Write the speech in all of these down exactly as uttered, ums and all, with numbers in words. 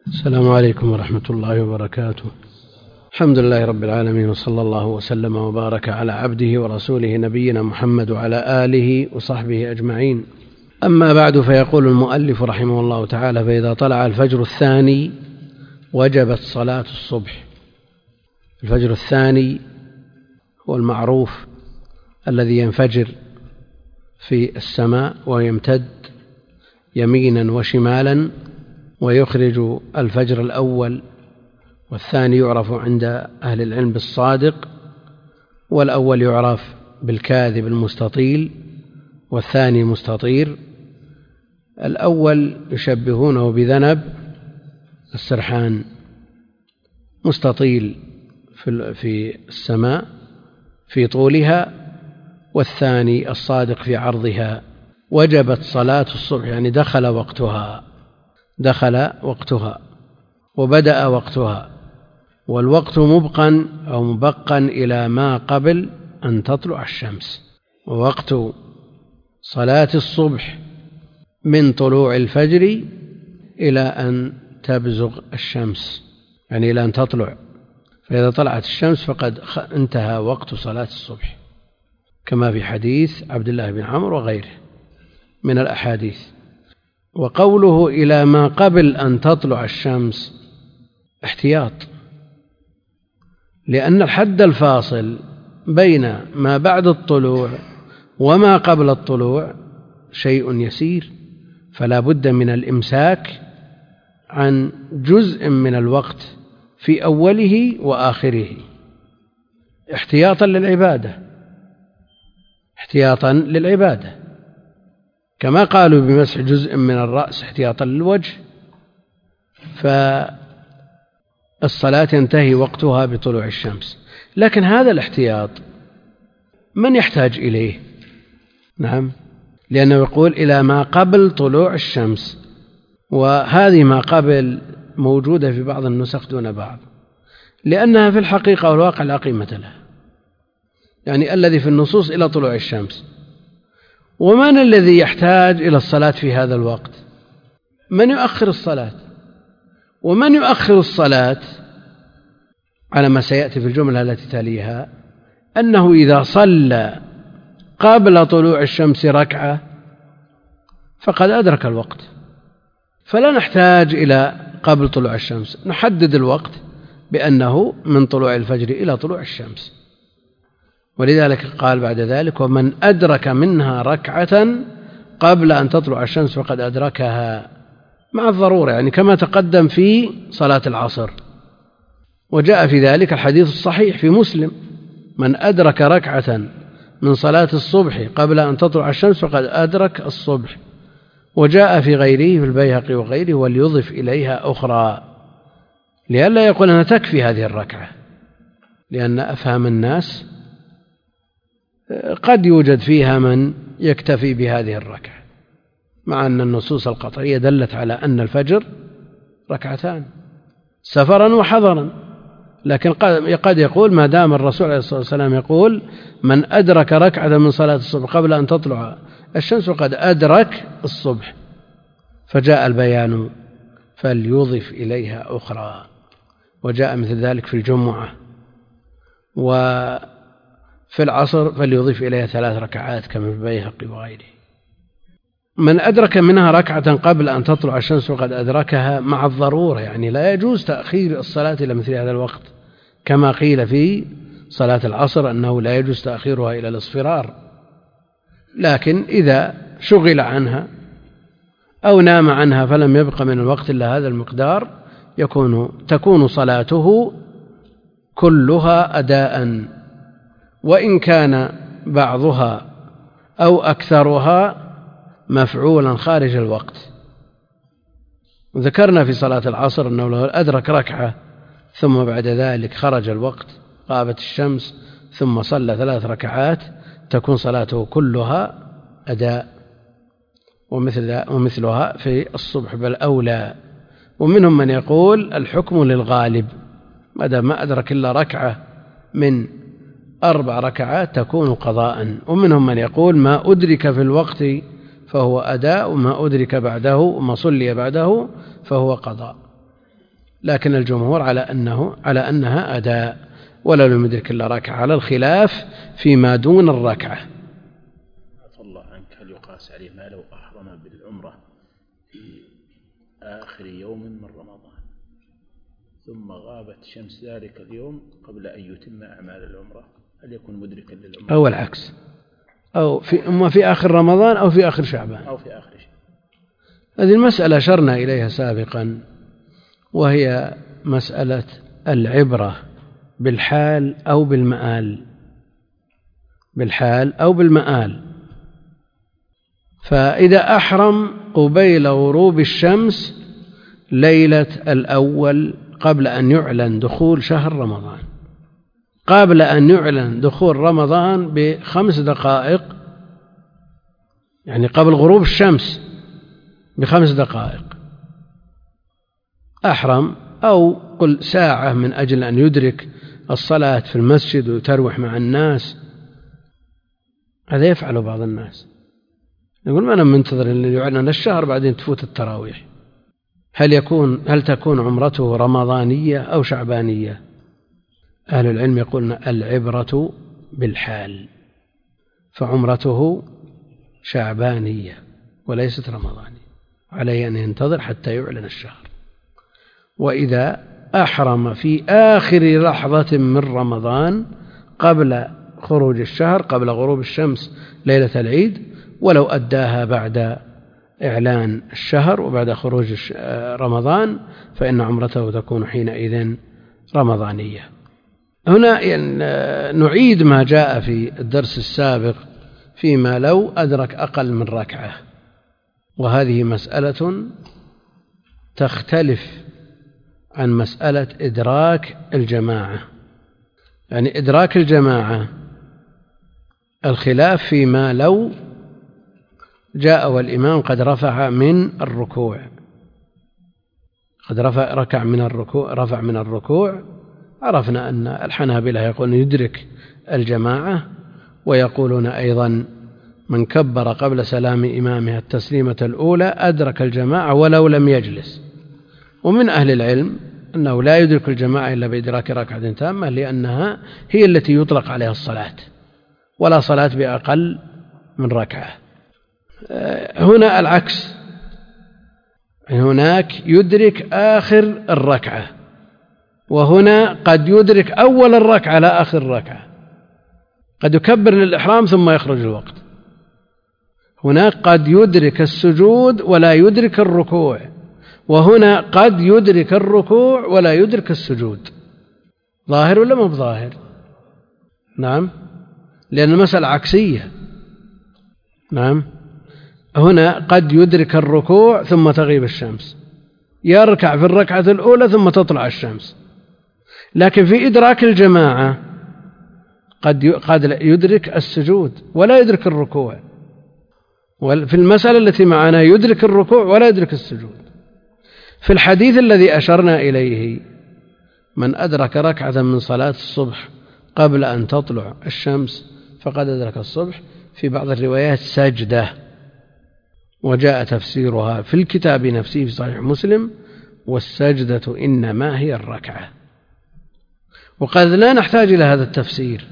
السلام عليكم ورحمة الله وبركاته. الحمد لله رب العالمين، وصلى الله وسلم وبارك على عبده ورسوله نبينا محمد وعلى آله وصحبه أجمعين. أما بعد، فيقول المؤلف رحمه الله تعالى: فإذا طلع الفجر الثاني وجبت صلاة الصبح. الفجر الثاني هو المعروف الذي ينفجر في السماء ويمتد يمينا وشمالا ويخرج الفجر الأول، والثاني يعرف عند أهل العلم بالصادق، والأول يعرف بالكاذب المستطيل، والثاني مستطير. الأول يشبهونه بذنب السرحان، مستطيل في السماء في طولها، والثاني الصادق في عرضها. وجبت صلاة الصبح يعني دخل وقتها دخل وقتها وبدأ وقتها، والوقت مبقا أو مبقا إلى ما قبل أن تطلع الشمس. ووقت صلاة الصبح من طلوع الفجر إلى أن تبزغ الشمس، يعني إلى أن تطلع. فإذا طلعت الشمس فقد انتهى وقت صلاة الصبح، كما في حديث عبد الله بن عمرو وغيره من الأحاديث. وقوله إلى ما قبل أن تطلع الشمس احتياط، لأن الحد الفاصل بين ما بعد الطلوع وما قبل الطلوع شيء يسير، فلا بد من الإمساك عن جزء من الوقت في أوله وآخره احتياطا للعبادة احتياطا للعبادة كما قالوا بمسح جزء من الرأس احتياطا للوجه. فالصلاة ينتهي وقتها بطلوع الشمس، لكن هذا الاحتياط من يحتاج إليه؟ نعم، لأنه يقول إلى ما قبل طلوع الشمس، وهذه ما قبل موجودة في بعض النسخ دون بعض، لأنها في الحقيقة والواقع لا قيمة لها، يعني الذي في النصوص إلى طلوع الشمس. ومن الذي يحتاج إلى الصلاة في هذا الوقت؟ من يؤخر الصلاة؟ ومن يؤخر الصلاة على ما سيأتي في الجملة التي تليها، أنه إذا صلى قبل طلوع الشمس ركعة فقد أدرك الوقت، فلا نحتاج إلى قبل طلوع الشمس، نحدد الوقت بأنه من طلوع الفجر إلى طلوع الشمس. ولذلك قال بعد ذلك: ومن أدرك منها ركعة قبل أن تطلع الشمس فقد أدركها، مع الضرورة، يعني كما تقدم في صلاة العصر. وجاء في ذلك الحديث الصحيح في مسلم: من أدرك ركعة من صلاة الصبح قبل أن تطلع الشمس فقد أدرك الصبح. وجاء في غيره في البيهقي وغيره: وليضف إليها أخرى، لئلا يقول أنا تكفي هذه الركعة، لأن أفهم الناس قد يوجد فيها من يكتفي بهذه الركعة، مع أن النصوص القطعية دلت على أن الفجر ركعتان سفرا وحضرا. لكن قد يقول ما دام الرسول عليه الصلاة والسلام يقول: من أدرك ركعة من صلاة الصبح قبل أن تطلع الشمس وقد أدرك الصبح، فجاء البيان فليضف إليها أخرى. وجاء مثل ذلك في الجمعة، وفي العصر فليضيف إليها ثلاث ركعات كما في البيهقي وغيره. من أدرك منها ركعة قبل أن تطلع الشمس وقد أدركها، مع الضرورة، يعني لا يجوز تأخير الصلاة إلى مثل هذا الوقت، كما قيل في صلاة العصر أنه لا يجوز تأخيرها إلى الإصفرار. لكن إذا شغل عنها أو نام عنها فلم يبق من الوقت إلا هذا المقدار، يكون تكون صلاته كلها أداء، وإن كان بعضها أو أكثرها مفعولا خارج الوقت. ذكرنا في صلاة العصر أنه لو أدرك ركعة ثم بعد ذلك خرج الوقت، غابت الشمس، ثم صلى ثلاث ركعات، تكون صلاته كلها أداء، ومثل ومثلها في الصبح بل أولى. ومنهم من يقول الحكم للغالب، ما دام ما أدرك إلا ركعة من أربع ركعات تكون قضاء. ومنهم من يقول ما أدرك في الوقت فهو أداء، وما أدرك بعده وما صلي بعده فهو قضاء. لكن الجمهور على أنه على أنها أداء ولا لم يدرك إلا ركعة، على الخلاف فيما دون الركعة. عفى الله عنك، هل يقاس عليه ما لو أحرم بالعمرة في آخر يوم من رمضان ثم غابت شمس ذلك اليوم قبل أن يتم أعمال العمرة، هل يكون مدركا للعمرة؟ أو العكس، أو في أما في آخر رمضان أو في آخر شعبان أو في آخر شعبان. هذه المسألة أشرنا إليها سابقا، وهي مسألة العبرة بالحال أو بالمآل، بالحال أو بالمآل. فإذا أحرم قبيل غروب الشمس ليلة الأول قبل أن يعلن دخول شهر رمضان، قبل أن يعلن دخول رمضان بخمس دقائق، يعني قبل غروب الشمس بخمس دقائق أحرم، أو قل ساعة من أجل أن يدرك الصلاة في المسجد ويتروح مع الناس. هذا يفعل بعض الناس، يقول ما أنا منتظر أن يعلن الشهر بعدين تفوت التراويح. هل يكون هل تكون عمرته رمضانية أو شعبانية؟ أهل العلم يقولون العبرة بالحال، فعمرته شعبانية وليست رمضانية، عليه أن ينتظر حتى يعلن الشهر. وإذا أحرم في آخر لحظة من رمضان قبل خروج الشهر، قبل غروب الشمس ليلة العيد، ولو أداها بعد إعلان الشهر وبعد خروج رمضان فإن عمرته تكون حينئذ رمضانية. هنا نعيد ما جاء في الدرس السابق فيما لو أدرك أقل من ركعة، وهذه مسألة تختلف عن مسألة إدراك الجماعة. يعني إدراك الجماعة الخلاف فيما لو جاء والإمام قد رفع من الركوع، قد رفع ركع من الركوع رفع من الركوع عرفنا أن الحنابلة يقولون يدرك الجماعة، ويقولون أيضا من كبر قبل سلام إمامها التسليمة الأولى أدرك الجماعة ولو لم يجلس. ومن أهل العلم أنه لا يدرك الجماعة إلا بإدراك ركعة تامة، لأنها هي التي يطلق عليها الصلاة، ولا صلاة بأقل من ركعة. هنا العكس، هناك يدرك آخر الركعة، وهنا قد يدرك أول الركعة لا آخر الركعة، قد يكبر للإحرام ثم يخرج الوقت. هناك قد يدرك السجود ولا يدرك الركوع، وهنا قد يدرك الركوع ولا يدرك السجود. ظاهر ولا مو بظاهر؟ نعم، لأن المسألة عكسية. نعم، هنا قد يدرك الركوع ثم تغيب الشمس، يركع في الركعة الأولى ثم تطلع الشمس. لكن في إدراك الجماعة قد قد يدرك السجود ولا يدرك الركوع، وفي المسألة التي معنا يدرك الركوع ولا يدرك السجود. في الحديث الذي أشرنا إليه من أدرك ركعة من صلاة الصبح قبل أن تطلع الشمس فقد أدرك الصبح، في بعض الروايات سجدة، وجاء تفسيرها في الكتاب نفسه في صحيح مسلم: والسجدة إنما هي الركعة. وقد لا نحتاج إلى هذا التفسير،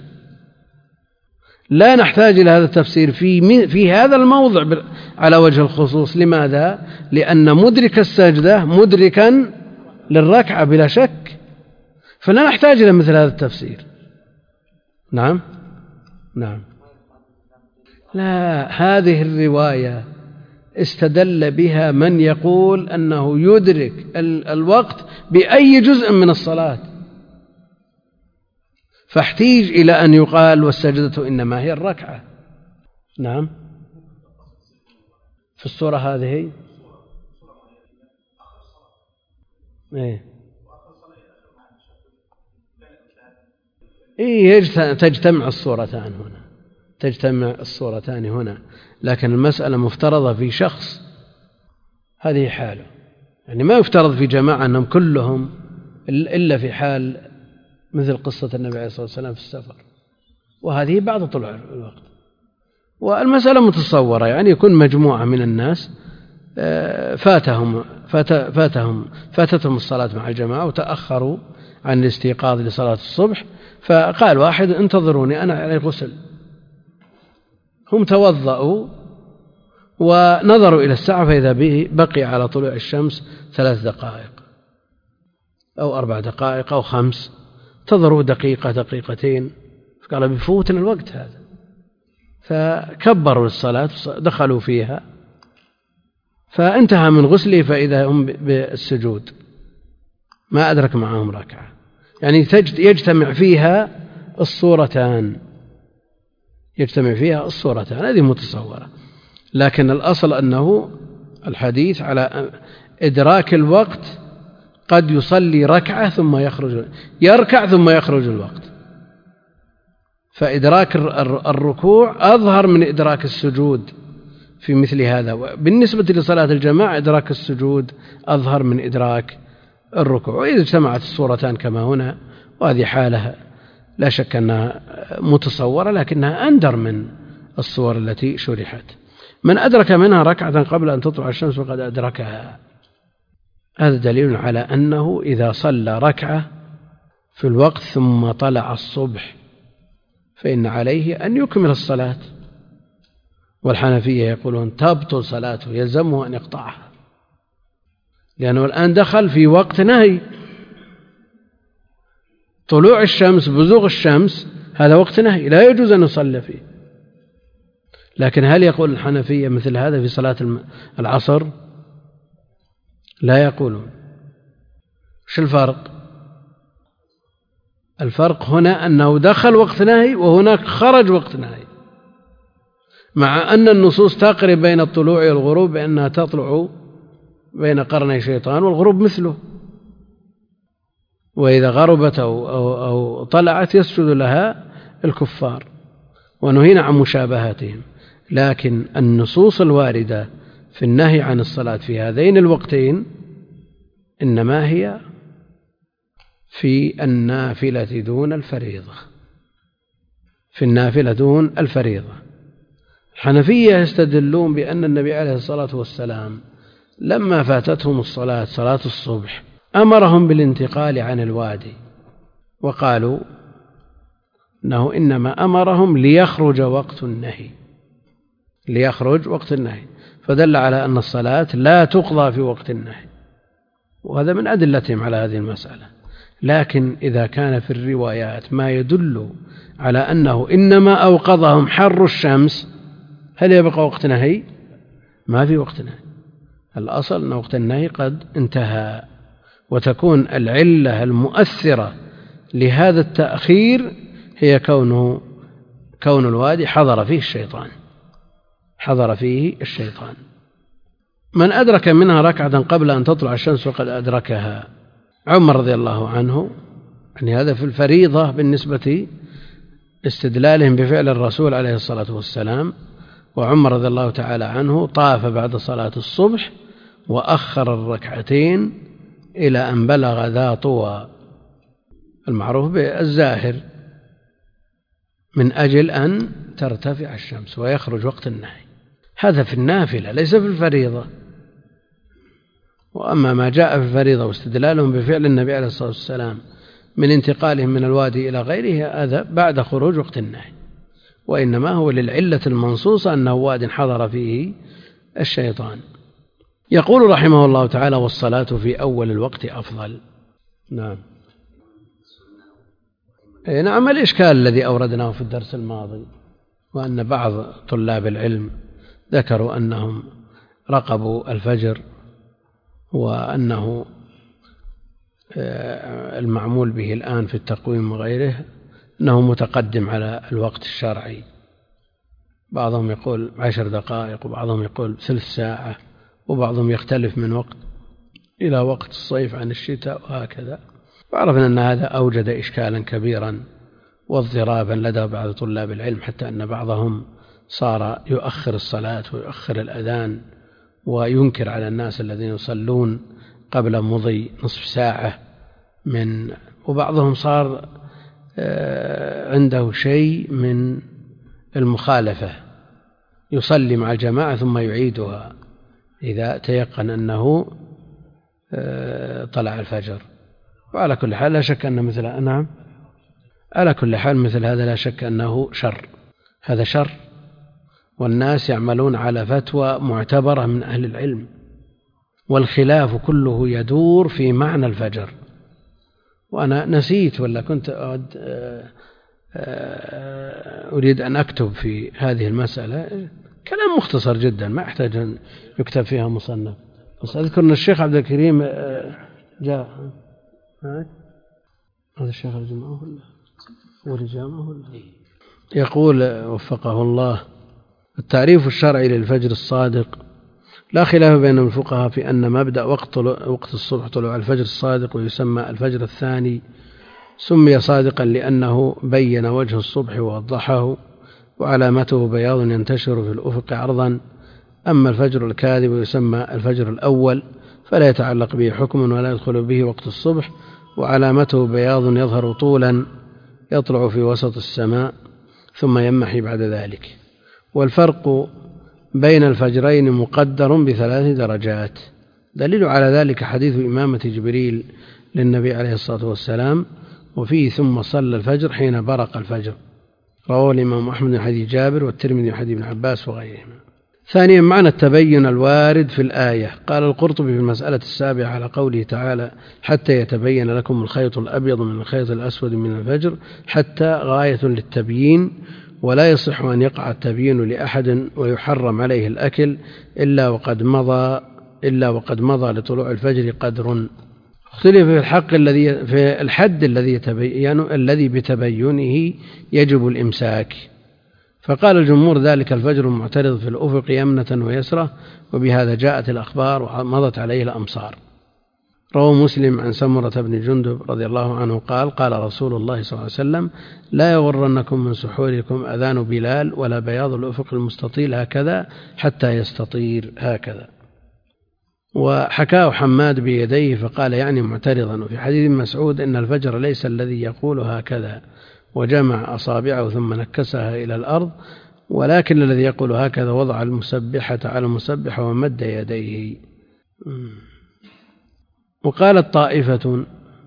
لا نحتاج إلى هذا التفسير في في هذا الموضع على وجه الخصوص. لماذا؟ لأن مدرك السجدة مدركا للركعة بلا شك، فلا نحتاج إلى مثل هذا التفسير. نعم نعم لا، هذه الرواية استدل بها من يقول أنه يدرك الوقت بأي جزء من الصلاة، فاحتيج إلى أن يقال والسجدة إنما هي الركعة. نعم، في الصورة هذه إيه إيه تجتمع الصورتان هنا، تجتمع الصورتان هنا، لكن المسألة مفترضة في شخص، هذه حاله. يعني ما يفترض في جماعة أنهم كلهم إلا في حال مثل قصة النبي عليه الصلاة والسلام في السفر، وهذه بعد طلوع الوقت. والمسألة متصورة، يعني يكون مجموعة من الناس فاتهم فاتهم فاتتهم الصلاة مع الجماعة وتأخروا عن الاستيقاظ لصلاة الصبح، فقال واحد انتظروني أنا على غسل. هم توضأوا ونظروا إلى الساعة فإذا به بقي على طلوع الشمس ثلاث دقائق أو أربع دقائق أو خمس، انتظروا دقيقة دقيقتين، فقال بفوتنا الوقت هذا، فكبروا الصلاة دخلوا فيها، فانتهى من غسله فإذا هم بالسجود ما أدرك معهم ركعة. يعني يجتمع فيها الصورتان يجتمع فيها الصورتان هذه متصورة، لكن الأصل أنه الحديث على إدراك الوقت، قد يصلي ركعة ثم يخرج يركع ثم يخرج الوقت، فإدراك الركوع أظهر من إدراك السجود في مثل هذا. بالنسبة لصلاة الجماعة إدراك السجود أظهر من إدراك الركوع، وإذا اجتمعت الصورتان كما هنا، وهذه حالة لا شك أنها متصورة لكنها أندر من الصور التي شرحت. من أدرك منها ركعة قبل أن تطلع الشمس فقد أدركها. هذا دليل على أنه إذا صلى ركعة في الوقت ثم طلع الصبح فإن عليه أن يكمل الصلاة، والحنفية يقولون تبطل صلاته، يلزمه أن يقطعها، لأنه الآن دخل في وقت نهي. طلوع الشمس بزوغ الشمس هذا وقت نهي لا يجوز أن يصلي فيه. لكن هل يقول الحنفية مثل هذا في صلاة العصر؟ لا يقولون. شو الفرق؟ الفرق هنا أنه دخل وقت نهي وهناك خرج وقت نهي، مع أن النصوص تقرب بين الطلوع والغروب بأنها تطلع بين قرني شيطان والغروب مثله، وإذا غربت أو, أو, أو طلعت يسجد لها الكفار، ونهينا عن مشابهاتهم. لكن النصوص الواردة في النهي عن الصلاة في هذين الوقتين إنما هي في النافلة دون الفريضة، في النافلة دون الفريضة. الحنفية يستدلون بأن النبي عليه الصلاة والسلام لما فاتتهم الصلاة صلاة الصبح أمرهم بالانتقال عن الوادي، وقالوا أنه إنما أمرهم ليخرج وقت النهي ليخرج وقت النهي فدل على أن الصلاة لا تقضى في وقت النهي، وهذا من أدلتهم على هذه المسألة. لكن إذا كان في الروايات ما يدل على أنه إنما أوقظهم حر الشمس، هل يبقى وقت نهي؟ ما في وقت نهي. الأصل أن وقت النهي قد انتهى، وتكون العلة المؤثرة لهذا التأخير هي كونه كون الوادي حضر فيه الشيطان حضر فيه الشيطان. من أدرك منها ركعة قبل أن تطلع الشمس فقد أدركها. عمر رضي الله عنه، يعني هذا في الفريضة بالنسبة استدلالهم بفعل الرسول عليه الصلاة والسلام. وعمر رضي الله تعالى عنه طاف بعد صلاة الصبح وأخر الركعتين إلى أن بلغ ذا طوى المعروف بالزاهر من أجل أن ترتفع الشمس ويخرج وقت النهي. هذا في النافلة ليس في الفريضة. وأما ما جاء في الفريضة واستدلالهم بفعل النبي عليه الصلاة والسلام من انتقالهم من الوادي إلى غيره هذا بعد خروج وقت النهي، وإنما هو للعلة المنصوصة أنه واد حضر فيه الشيطان. يقول رحمه الله تعالى: والصلاة في أول الوقت أفضل. نعم نعم الإشكال الذي أوردناه في الدرس الماضي، وأن بعض طلاب العلم ذكروا أنهم رقبوا الفجر وأنه المعمول به الآن في التقويم وغيره أنه متقدم على الوقت الشرعي. بعضهم يقول عشر دقائق وبعضهم يقول ثلث ساعة، وبعضهم يختلف من وقت إلى وقت الصيف عن الشتاء وهكذا. وعرفنا أن هذا أوجد إشكالا كبيرا واضطرابا لدى بعض طلاب العلم، حتى أن بعضهم صار يؤخر الصلاة ويؤخر الأذان وينكر على الناس الذين يصلون قبل مضي نصف ساعة من، وبعضهم صار عنده شيء من المخالفة، يصلي مع الجماعة ثم يعيدها إذا تيقن أنه طلع الفجر. وعلى كل حال لا شك أن مثل نعم على كل حال مثل هذا لا شك أنه شر، هذا شر، والناس يعملون على فتوى معتبرة من أهل العلم، والخلاف كله يدور في معنى الفجر. وأنا نسيت ولا كنت أريد أن أكتب في هذه المسألة كلام مختصر جدا ما يحتاج أن يكتب فيها مصنف، بس أذكر أن الشيخ عبد الكريم جاء هذا الشيخ الجمعة ولا ورجامه ولا يقول وفقه الله: التعريف الشرعي للفجر الصادق لا خلاف بين الفقهاء في أن مبدأ وقت وقت الصبح طلوع الفجر الصادق، ويسمى الفجر الثاني، سمي صادقا لأنه بين وجه الصبح ووضحه، وعلامته بياض ينتشر في الأفق عرضا. أما الفجر الكاذب يسمى الفجر الأول، فلا يتعلق به حكم ولا يدخل به وقت الصبح، وعلامته بياض يظهر طولا يطلع في وسط السماء ثم يمحي بعد ذلك. والفرق بين الفجرين مقدر بثلاث درجات. دليل على ذلك حديث إمامة جبريل للنبي عليه الصلاة والسلام وفيه: ثم صلى الفجر حين برق الفجر، رواه الإمام أحمد من حديث جابر والترمذي من حديث ابن عباس وغيرهما. ثانيا معنى التبين الوارد في الآية. قال القرطبي في المسألة السابعة على قوله تعالى: حتى يتبين لكم الخيط الأبيض من الخيط الأسود من الفجر، حتى غاية للتبيين، ولا يصح أن يقع التبيين لأحد ويحرم عليه الأكل إلا وقد مضى إلا وقد مضى لطلوع الفجر قدر. اختلف في الحق الذي في الحد الذي يتبين الذي بتبينه يجب الإمساك، فقال الجمهور ذلك الفجر المعترض في الأفق يمنة ويسرة، وبهذا جاءت الأخبار ومضت عليه الأمصار. رواه مسلم عن سمرة بن جندب رضي الله عنه قال: قال رسول الله صلى الله عليه وسلم: لا يغرنكم من سحوركم أذان بلال ولا بياض الأفق المستطيل هكذا حتى يستطير هكذا. وحكاه حماد بيديه فقال يعني معترضا. وفي حديث مسعود: إن الفجر ليس الذي يقول هكذا وجمع أصابعه ثم نكسها إلى الأرض، ولكن الذي يقول هكذا وضع المسبحة على المسبحة ومد يديه. وقالت طائفة: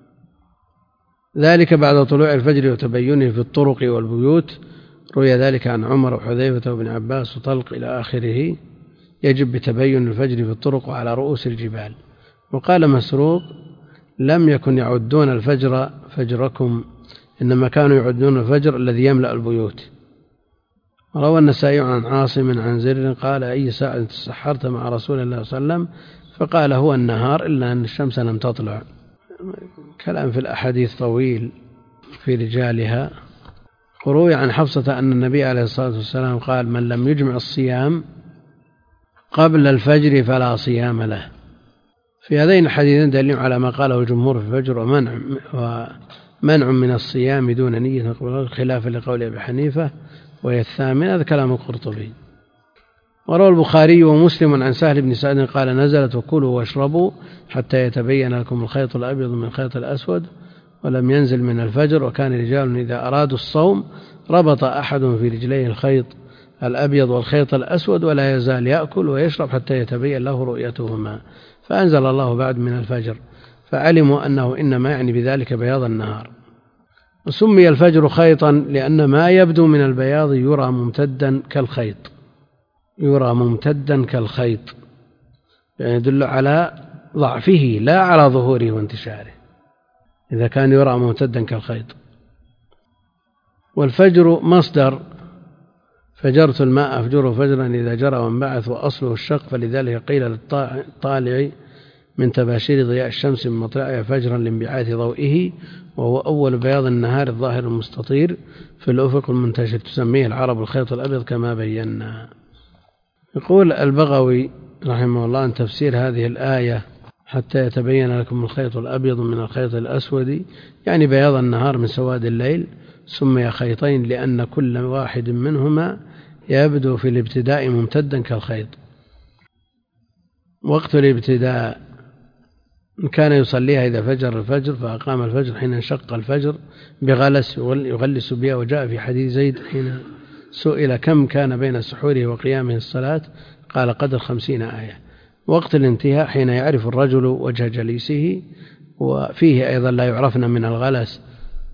ذلك بعد طلوع الفجر وتبينه في الطرق والبيوت، روي ذلك عن عمر وحذيفة وابن عباس وطلق إلى آخره، يجب بتبين الفجر في الطرق وعلى رؤوس الجبال. وقال مسروق: لم يكن يعدون الفجر فجركم، إنما كانوا يعدون الفجر الذي يملأ البيوت. روى النسائي عن عاصم عن زر قال: أي ساعة تسحرت مع رسول الله صلى الله عليه وسلم؟ فقال: هو النهار إلا أن الشمس لم تطلع. كلام في الأحاديث طويل في رجالها. روي عن حفصة أن النبي عليه الصلاة والسلام قال: من لم يجمع الصيام قبل الفجر فلا صيام له. في هذين الحديثين دليل على ما قاله الجمهور في الفجر ومنع, ومنع من الصيام دون نية خلافا لقول أبي حنيفة، وهي الثامنة. هذا كلام القرطبي. وروى البخاري ومسلم عن سهل بن سعد قال: نزلت: وكلوا واشربوا حتى يتبين لكم الخيط الأبيض من الخيط الأسود، ولم ينزل من الفجر. وكان رجال إذا أرادوا الصوم ربط أحد في رجليه الخيط الأبيض والخيط الأسود، ولا يزال يأكل ويشرب حتى يتبين له رؤيتهما. فأنزل الله بعد من الفجر، فعلموا أنه إنما يعني بذلك بياض النهار. وسمي الفجر خيطا لأن ما يبدو من البياض يرى ممتدا كالخيط يرى ممتدا كالخيط يعني يدل على ضعفه لا على ظهوره وانتشاره، إذا كان يرى ممتدا كالخيط. والفجر مصدر فجرت الماء أفجره فجرا إذا جرى وانبعث، وأصله الشق، فلذلك قيل للطالع من تباشير ضياء الشمس من مطلعها فجرا لانبعاث ضوئه، وهو أول بياض النهار الظاهر المستطير في الأفق المنتشر، تسميه العرب الخيط الأبيض كما بينا. يقول البغوي رحمه الله عن تفسير هذه الآية: حتى يتبين لكم الخيط الأبيض من الخيط الأسود، يعني بياض النهار من سواد الليل. سمي خيطين لأن كل واحد منهما يبدو في الابتداء ممتدا كالخيط. وقت الابتداء كان يصليها إذا فجر الفجر، فأقام الفجر حين انشق الفجر بغلس يغلس بها. وجاء في حديث زيد حين سئل كم كان بين سحوره وقيامه الصلاة قال: قدر خمسين آية. وقت الانتهاء حين يعرف الرجل وجه جليسه، وفيه أيضا لا يعرفن من الغلس.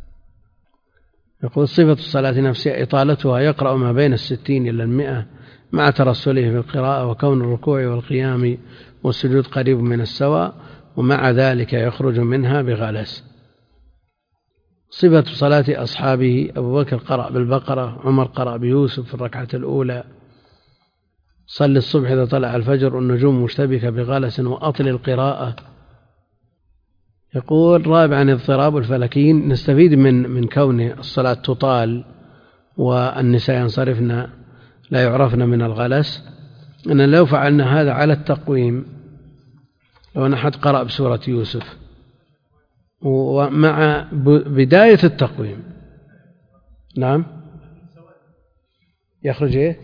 يقول صفة الصلاة نفسها إطالتها، يقرأ ما بين الستين إلى المئة مع ترسله في القراءة، وكون الركوع والقيام والسجود قريب من السواء، ومع ذلك يخرج منها بغلس. صفة صلاة أصحابه: أبو بكر قرأ بالبقرة، عمر قرأ بيوسف في الركعة الأولى. صل الصبح إذا طلع الفجر والنجوم مشتبكة بغلس وأطل القراءة. يقول رابعا اضطراب الفلكيين. نستفيد من من كون الصلاة تطال والنساء ينصرفن لا يعرفن من الغلس، أن لو فعلنا هذا على التقويم، لو أن أحد قرأ بسورة يوسف ومع بداية التقويم، نعم، يخرج إيه؟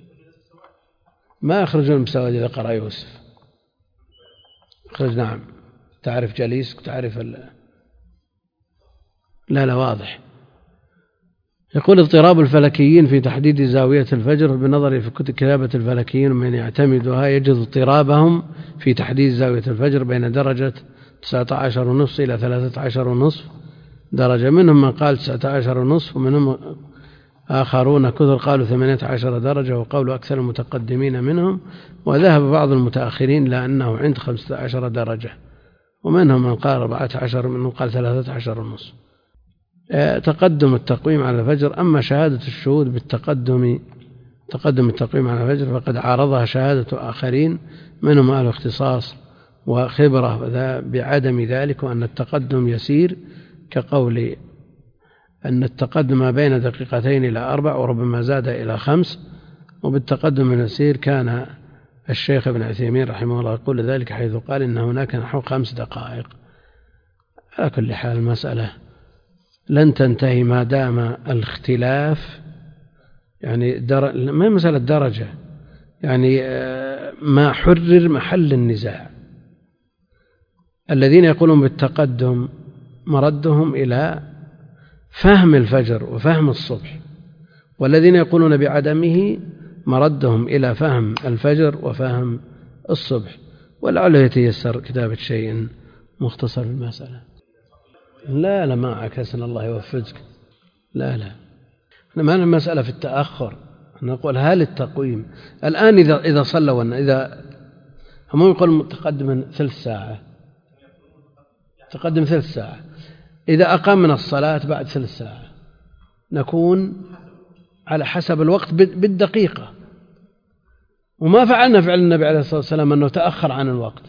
ما يخرجون بسواد إذا قرأ يوسف. يخرج، نعم، تعرف جليسك، تعرف ال... لا لا واضح. يقول اضطراب الفلكيين في تحديد زاوية الفجر. بنظر في كتابة الفلكيين من يعتمدها يجد اضطرابهم في تحديد زاوية الفجر بين درجة تسعة عشر ونصف إلى ثلاثة عشر ونصف درجة. منهم من قال تسعة عشر ونصف، ومنهم آخرون كثر قالوا ثمانية عشر درجة، وقول أكثر المتقدمين منهم. وذهب بعض المتأخرين لأنه عند خمسة عشر درجة، ومنهم من قال أربعة عشر، ومنهم قال ثلاثة عشر ونصف. تقدم التقويم على الفجر. أما شهادة الشهود بالتقدم تقدم التقويم على الفجر فقد عارضها شهادة آخرين منهم أهل اختصاص وخبرة بعدم ذلك، وأن التقدم يسير، كقول أن التقدم بين دقيقتين إلى أربع وربما زاد إلى خمس. وبالتقدم اليسير كان الشيخ ابن عثيمين رحمه الله يقول ذلك، حيث قال إن هناك نحو خمس دقائق. على كل حال المسألة لن تنتهي ما دام الاختلاف، يعني در... ما مسألة درجة، يعني ما حرر محل النزاع. الذين يقولون بالتقدم مردهم إلى فهم الفجر وفهم الصبح، والذين يقولون بعدمه مردهم إلى فهم الفجر وفهم الصبح. ولعله يتيسر كتابة شيء مختصر في المسألة. لا لا ما عكسنا، الله يوفقك. لا لا ما المسألة في التأخر. نقول هل التقويم الآن إذا إذا صلوا، إذا هم يقول متقدم ثلث ساعة، تقدم ثلث ساعة، إذا أقام من الصلاة بعد ثلث ساعة نكون على حسب الوقت بالدقيقة. وما فعلنا فعل النبي عليه الصلاة والسلام أنه تأخر عن الوقت.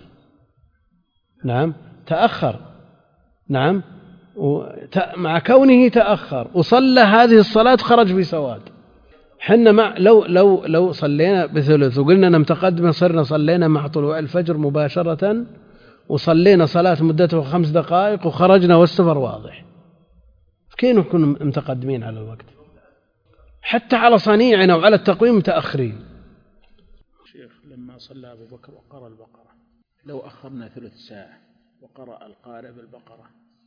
نعم تأخر، نعم، مع كونه تأخر وصلى هذه الصلاة خرج بسواد. حنا مع لو لو لو صلينا بثلث وقلنا أننا متقدمين، صرنا صلينا مع طلوع الفجر مباشرة وصلينا صلاة مدتها خمس دقائق وخرجنا والسفر واضح، كيف نكون متقدمين على الوقت؟ حتى على صنيعنا وعلى التقويم متأخرين. شيخ لما صلى أبو بكر وقرأ البقرة، لو أخرنا ثلث ساعة وقرأ القارئ بالبقرة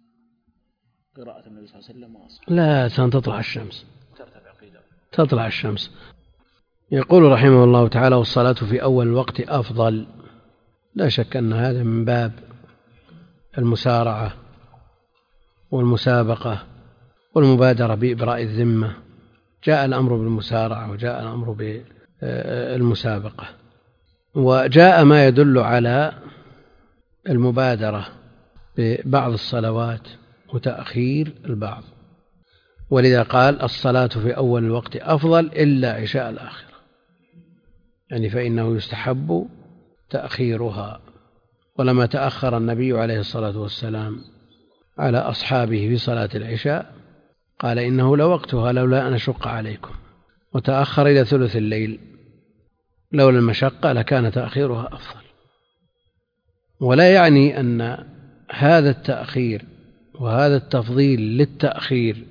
قراءة النبي صلى الله عليه وسلم واصل. لا تطلع الشمس، تطلع الشمس. يقول رحمه الله تعالى: والصلاة في أول الوقت أفضل. لا شك أن هذا من باب المسارعة والمسابقة والمبادرة بإبراء الذمة. جاء الأمر بالمسارعة وجاء الأمر بالمسابقة، وجاء ما يدل على المبادرة ببعض الصلوات وتأخير البعض. ولذا قال: الصلاة في أول الوقت أفضل إلا عشاء الآخرة، يعني فإنه يستحب تأخيرها. ولما تأخر النبي عليه الصلاة والسلام على أصحابه في صلاة العشاء قال: إنه لوقتها لولا أن أشق عليكم، وتأخر إلى ثلث الليل. لولا المشقة لكان تأخيرها أفضل. ولا يعني أن هذا التأخير وهذا التفضيل للتأخير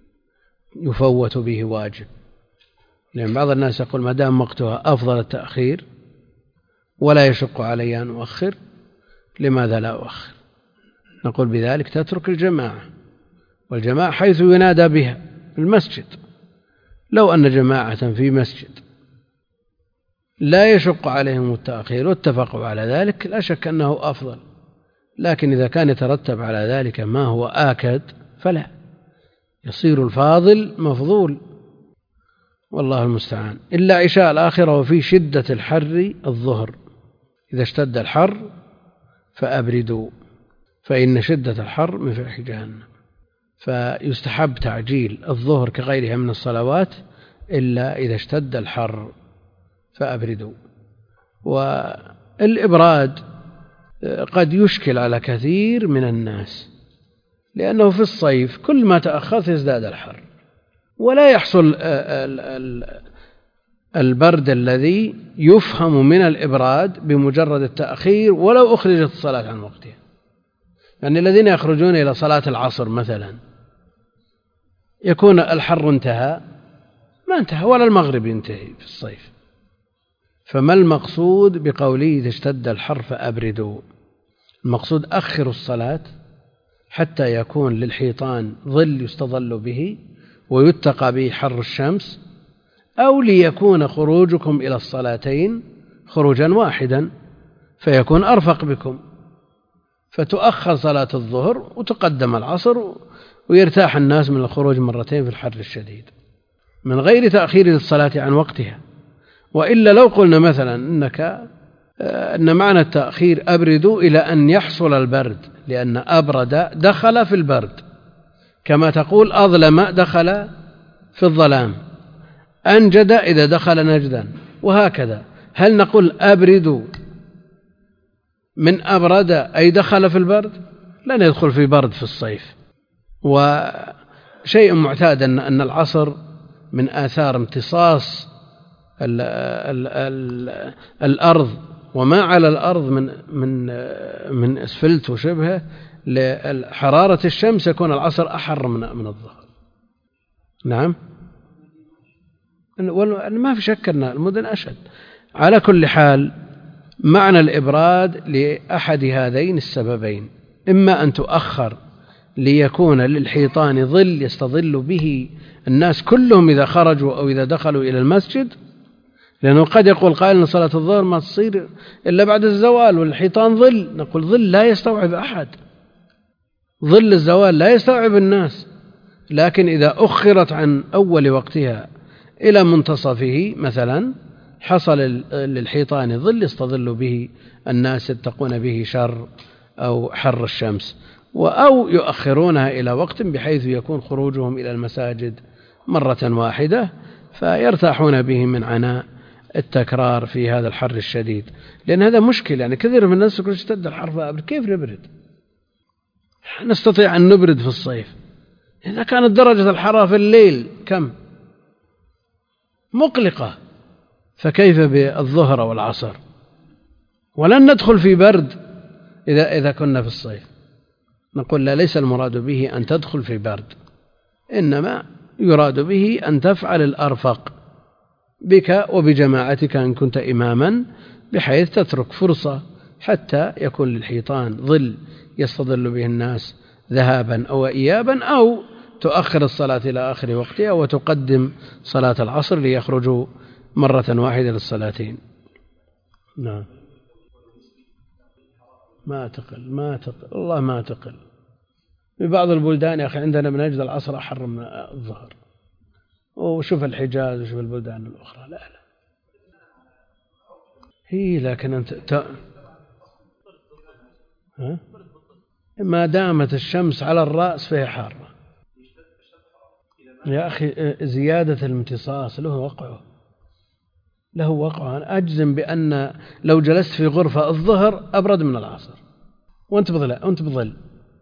يفوت به واجب، لأن بعض الناس يقول ما دام وقتها أفضل التأخير ولا يشق علي أن أؤخر، لماذا لا أؤخر؟ نقول بذلك تترك الجماعة، والجماعة حيث ينادى بها في المسجد. لو أن جماعة في مسجد لا يشق عليهم التأخير واتفقوا على ذلك لا شك أنه أفضل، لكن إذا كان يترتب على ذلك ما هو آكد فلا، يصير الفاضل مفضول، والله المستعان. إلا عشاء الآخرة وفي شدة الحر الظهر، إذا اشتد الحر فأبردوا فإن شدة الحر من فيح جهنم، فيستحب تعجيل الظهر كغيرها من الصلوات إلا إذا اشتد الحر فأبردوا. والإبراد قد يشكل على كثير من الناس، لأنه في الصيف كل ما تأخرت يزداد الحر، ولا يحصل البرد الذي يفهم من الإبراد بمجرد التأخير ولو أخرجت الصلاة عن وقتها. يعني الذين يخرجون إلى صلاة العصر مثلا يكون الحر انتهى، ما انتهى، ولا المغرب ينتهي في الصيف. فما المقصود بقوله إذا اشتد الحر فأبردوا؟ المقصود أخروا الصلاة حتى يكون للحيطان ظل يستظل به ويتقى به حر الشمس، أو ليكون خروجكم إلى الصلاتين خروجا واحدا فيكون أرفق بكم، فتؤخر صلاة الظهر وتقدم العصر ويرتاح الناس من الخروج مرتين في الحر الشديد من غير تأخير للصلاة عن وقتها. وإلا لو قلنا مثلا إنك أن معنى التأخير أبردوا إلى أن يحصل البرد، لأن أبرد دخل في البرد، كما تقول أظلم دخل في الظلام، أنجد إذا دخل نجدا، وهكذا. هل نقول أبردوا من أبرد أي دخل في البرد؟ لن يدخل في برد في الصيف. وشيء معتاد أن العصر من آثار امتصاص ال ال ال الأرض وما على الأرض من من من أسفلت وشبهه لحرارة الشمس، يكون العصر أحر من من الظهر. نعم، ما في شك أن المدن أشد. على كل حال معنى الإبراد لأحد هذين السببين، إما أن تؤخر ليكون للحيطان ظل يستظل به الناس كلهم إذا خرجوا أو إذا دخلوا إلى المسجد، لأنه قد يقول قائل أن صلاة الظهر ما تصير إلا بعد الزوال والحيطان ظل، نقول ظل لا يستوعب أحد، ظل الزوال لا يستوعب الناس، لكن إذا أخرت عن أول وقتها إلى منتصفه مثلا حصل للحيطان ظل يستظل به الناس يتقون به شر أو حر الشمس، أو يؤخرونها إلى وقت بحيث يكون خروجهم إلى المساجد مرة واحدة فيرتاحون به من عناء التكرار في هذا الحر الشديد. لأن هذا مشكل، يعني كثير من الناس يقول اشتد الحر فأبرد. كيف نبرد؟ نستطيع أن نبرد في الصيف إذا كانت درجة الحرارة في الليل كم؟ مقلقة، فكيف بالظهر والعصر؟ ولن ندخل في برد إذا إذا كنا في الصيف. نقول لا، ليس المراد به أن تدخل في برد، إنما يراد به أن تفعل الأرفق بك وبجماعتك إن كنت إماما، بحيث تترك فرصة حتى يكون للحيطان ظل يستظل به الناس ذهابا أو إيابا، أو تؤخر الصلاة إلى آخر وقتها وتقدم صلاة العصر ليخرجوا مرة واحدة للصلاتين. نعم، ما تقل ما تقل والله ما تقل. في بعض البلدان يا أخي عندنا بنجد العصر أحر من الظهر، وشوف الحجاز وشوف البلدان الأخرى، لا لا هي لكن أنت ت... ها؟ ما دامت الشمس على الرأس فهي حارة يا أخي. زيادة الامتصاص له وقعه له وقعه. أنا أجزم بأن لو جلست في غرفة الظهر أبرد من العصر وأنت بظل وأنت بظل.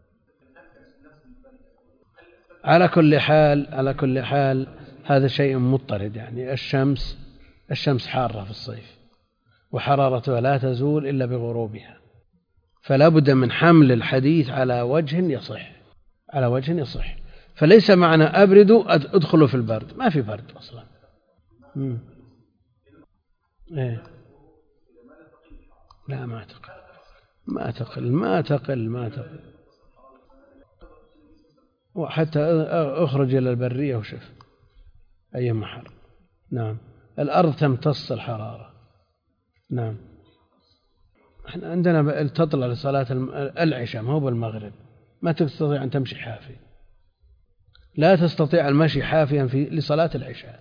على كل حال على كل حال هذا شيء مضطرد. يعني الشمس الشمس حارة في الصيف وحرارتها لا تزول إلا بغروبها، فلا بد من حمل الحديث على وجه يصح على وجه يصح فليس معنى أبردوا أدخلوا في البرد، ما في برد أصلا. مم. إيه؟ لا ما تقل ما تقل ما تقل ما تقل وحتى أخرج إلى البرية وشف أي محر. نعم، الأرض تمتص الحرارة نعم. احنا عندنا تطلع لصلاة العشاء ما هو بالمغرب، ما تستطيع أن تمشي حافي، لا تستطيع المشي حافيا في لصلاة العشاء.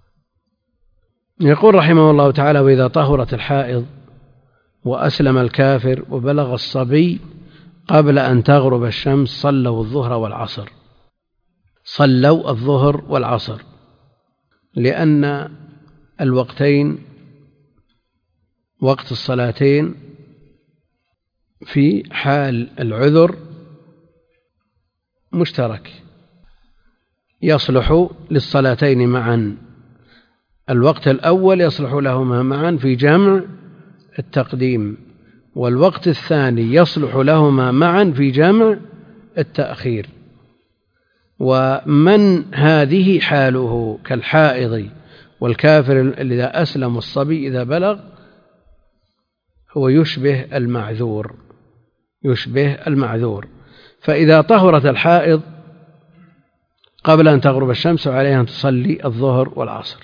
يقول رحمه الله تعالى: وإذا طهرت الحائض وأسلم الكافر وبلغ الصبي قبل أن تغرب الشمس صلوا الظهر والعصر. صلوا الظهر والعصر لأن الوقتين وقت الصلاتين في حال العذر مشترك، يصلح للصلاتين معا. الوقت الأول يصلح لهما معا في جمع التقديم، والوقت الثاني يصلح لهما معا في جمع التأخير. ومن هذه حاله كالحائض والكافر إذا أسلم الصبي إذا بلغ هو يشبه المعذور، يشبه المعذور. فإذا طهرت الحائض قبل أن تغرب الشمس عليها أن تصلي الظهر والعصر،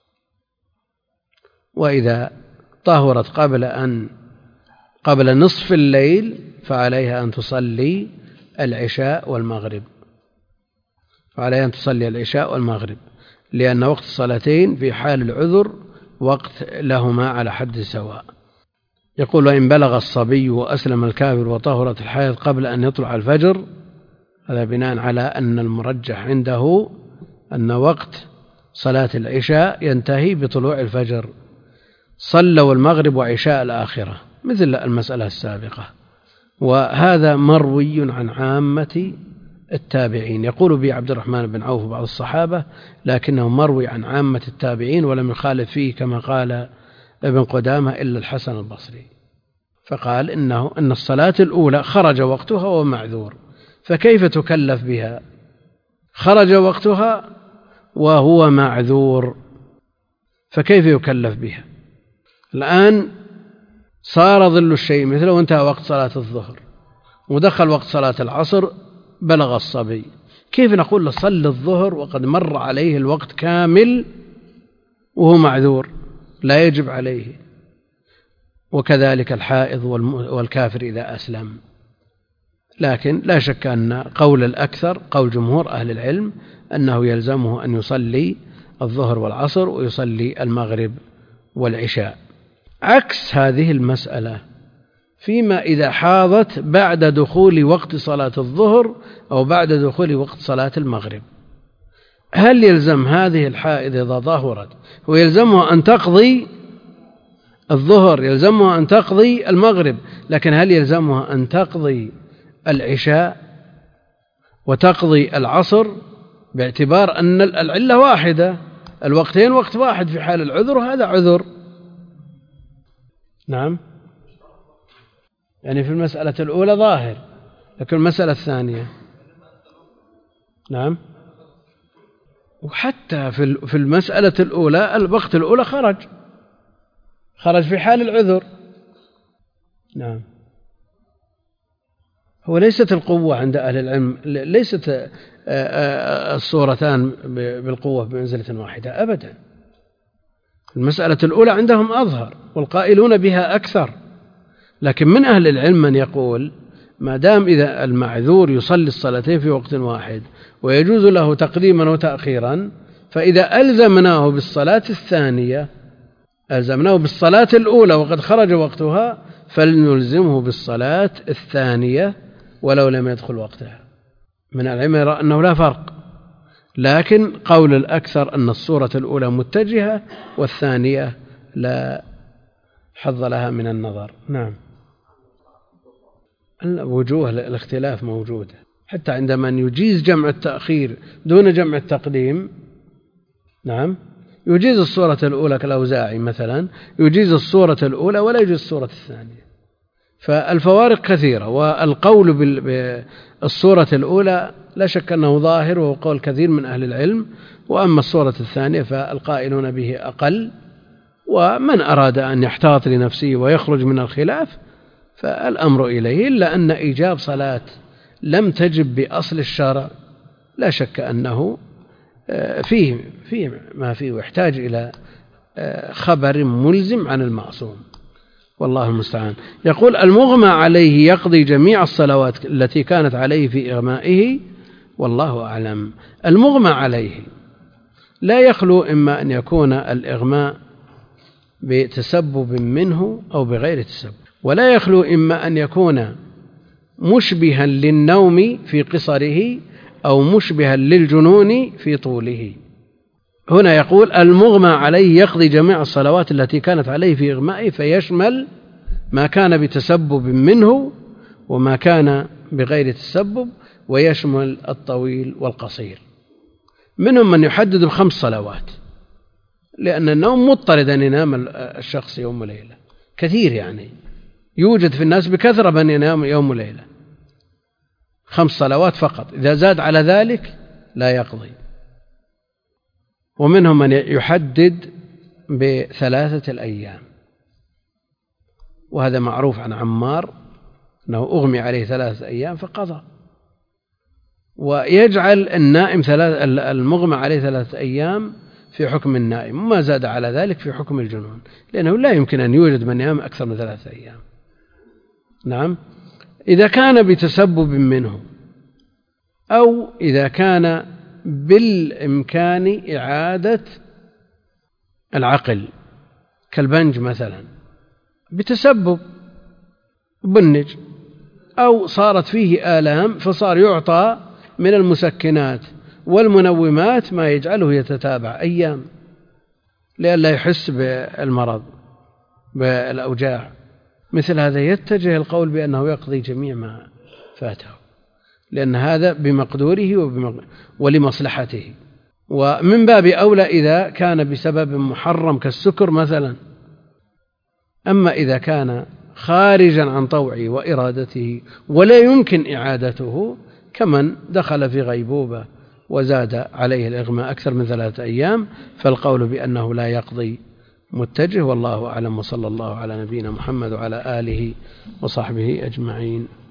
وإذا طهرت قبل أن قبل نصف الليل فعليها أن تصلي العشاء والمغرب، فعليها أن تصلي العشاء والمغرب، لأن وقت الصلاتين في حال العذر وقت لهما على حد سواء. يقول: وإن بلغ الصبي وأسلم الكافر وطهرت الحائض قبل أن يطلع الفجر، هذا بناء على أن المرجح عنده أن وقت صلاة العشاء ينتهي بطلوع الفجر، صلوا المغرب وعشاء الآخرة مثل المسألة السابقة. وهذا مروي عن عامة التابعين. يقول به عبد الرحمن بن عوف وبعض الصحابة، لكنه مروي عن عامة التابعين ولم يخالف فيه كما قال ابن قدامة إلا الحسن البصري، فقال إنه أن الصلاة الأولى خرج وقتها وهو معذور، فكيف تكلف بها؟ خرج وقتها وهو معذور، فكيف يكلف بها؟ الآن صار ظل الشيء مثله وانتهى وقت صلاة الظهر ودخل وقت صلاة العصر، بلغ الصبي، كيف نقول له صل الظهر وقد مر عليه الوقت كامل وهو معذور؟ لا يجب عليه. وكذلك الحائض والكافر إذا أسلم. لكن لا شك أن قول الأكثر قول جمهور أهل العلم أنه يلزمه أن يصلي الظهر والعصر ويصلي المغرب والعشاء. عكس هذه المسألة فيما إذا حاضت بعد دخول وقت صلاة الظهر أو بعد دخول وقت صلاة المغرب، هل يلزم هذه الحائض إذا ظهرت ويلزمها أن تقضي الظهر، يلزمها أن تقضي المغرب، لكن هل يلزمها أن تقضي العشاء وتقضي العصر باعتبار أن العلة واحدة، الوقتين وقت واحد في حال العذر وهذا عذر؟ نعم، يعني في المسألة الأولى ظاهر، لكن المسألة الثانية نعم. وحتى في المسألة الأولى الوقت الأولى خرج خرج في حال العذر. نعم. هو ليست القوة عند أهل العلم، ليست الصورتان بالقوة بمنزلة واحدة أبدا. المسألة الأولى عندهم أظهر والقائلون بها أكثر، لكن من أهل العلم من يقول ما دام إذا المعذور يصلي الصلاتين في وقت واحد ويجوز له تقديما وتأخيرا، فإذا ألزمناه بالصلاة الثانية ألزمناه بالصلاة الأولى وقد خرج وقتها فلنلزمه بالصلاة الثانية ولو لم يدخل وقتها. من العلم يرى أنه لا فرق، لكن قول الأكثر أن الصورة الأولى متجهة والثانية لا حظ لها من النظر. نعم. وجوه الاختلاف موجودة، حتى عند من يجيز جمع التأخير دون جمع التقديم. نعم، يجيز الصورة الأولى كالأوزاعي مثلا، يجيز الصورة الأولى ولا يجيز الصورة الثانية. فالفوارق كثيرة، والقول بالصورة الأولى لا شك أنه ظاهر وهو قول كثير من أهل العلم، وأما الصورة الثانية فالقائلون به أقل. ومن أراد أن يحتاط لنفسه ويخرج من الخلاف فالأمر إليه، إلا أن إيجاب صلاة لم تجب بأصل الشرع لا شك أنه فيه, فيه ما فيه يحتاج إلى خبر ملزم عن المعصوم. والله المستعان. يقول المغمى عليه يقضي جميع الصلوات التي كانت عليه في إغمائه والله أعلم. المغمى عليه لا يخلو إما أن يكون الإغماء بتسبب منه أو بغير تسبب، ولا يخلو إما أن يكون مشبها للنوم في قصره أو مشبها للجنون في طوله. هنا يقول المغمى عليه يقضي جميع الصلوات التي كانت عليه في إغمائه، فيشمل ما كان بتسبب منه وما كان بغير تسبب، ويشمل الطويل والقصير. منهم من يحدد بخمس صلوات، لأن النوم مضطرد أن ينام الشخص يوم وليلة، كثير يعني يوجد في الناس بكثرة من ينام يوم وليلة. خمس صلوات فقط، إذا زاد على ذلك لا يقضي. ومنهم من يحدد بثلاثة الأيام، وهذا معروف عن عمار أنه أغمي عليه ثلاثة أيام فقضى. ويجعل النائم ثلاث المغمى عليه ثلاثة أيام في حكم النائم، وما زاد على ذلك في حكم الجنون، لأنه لا يمكن أن يوجد من ينام أكثر من ثلاثة أيام. نعم، إذا كان بتسبب منه أو إذا كان بالإمكان إعادة العقل كالبنج مثلا بتسبب بنج، أو صارت فيه آلام فصار يعطى من المسكنات والمنومات ما يجعله يتتابع أيام لئلا يحس بالمرض بالأوجاع. مثل هذا يتجه القول بأنه يقضي جميع ما فاته، لأن هذا بمقدوره ولمصلحته. ومن باب أولى إذا كان بسبب محرم كالسكر مثلا. أما إذا كان خارجا عن طوعه وإرادته ولا يمكن إعادته، كمن دخل في غيبوبة وزاد عليه الإغماء أكثر من ثلاثة أيام، فالقول بأنه لا يقضي متجه، والله أعلم. وصلى الله على نبينا محمد وعلى آله وصحبه أجمعين.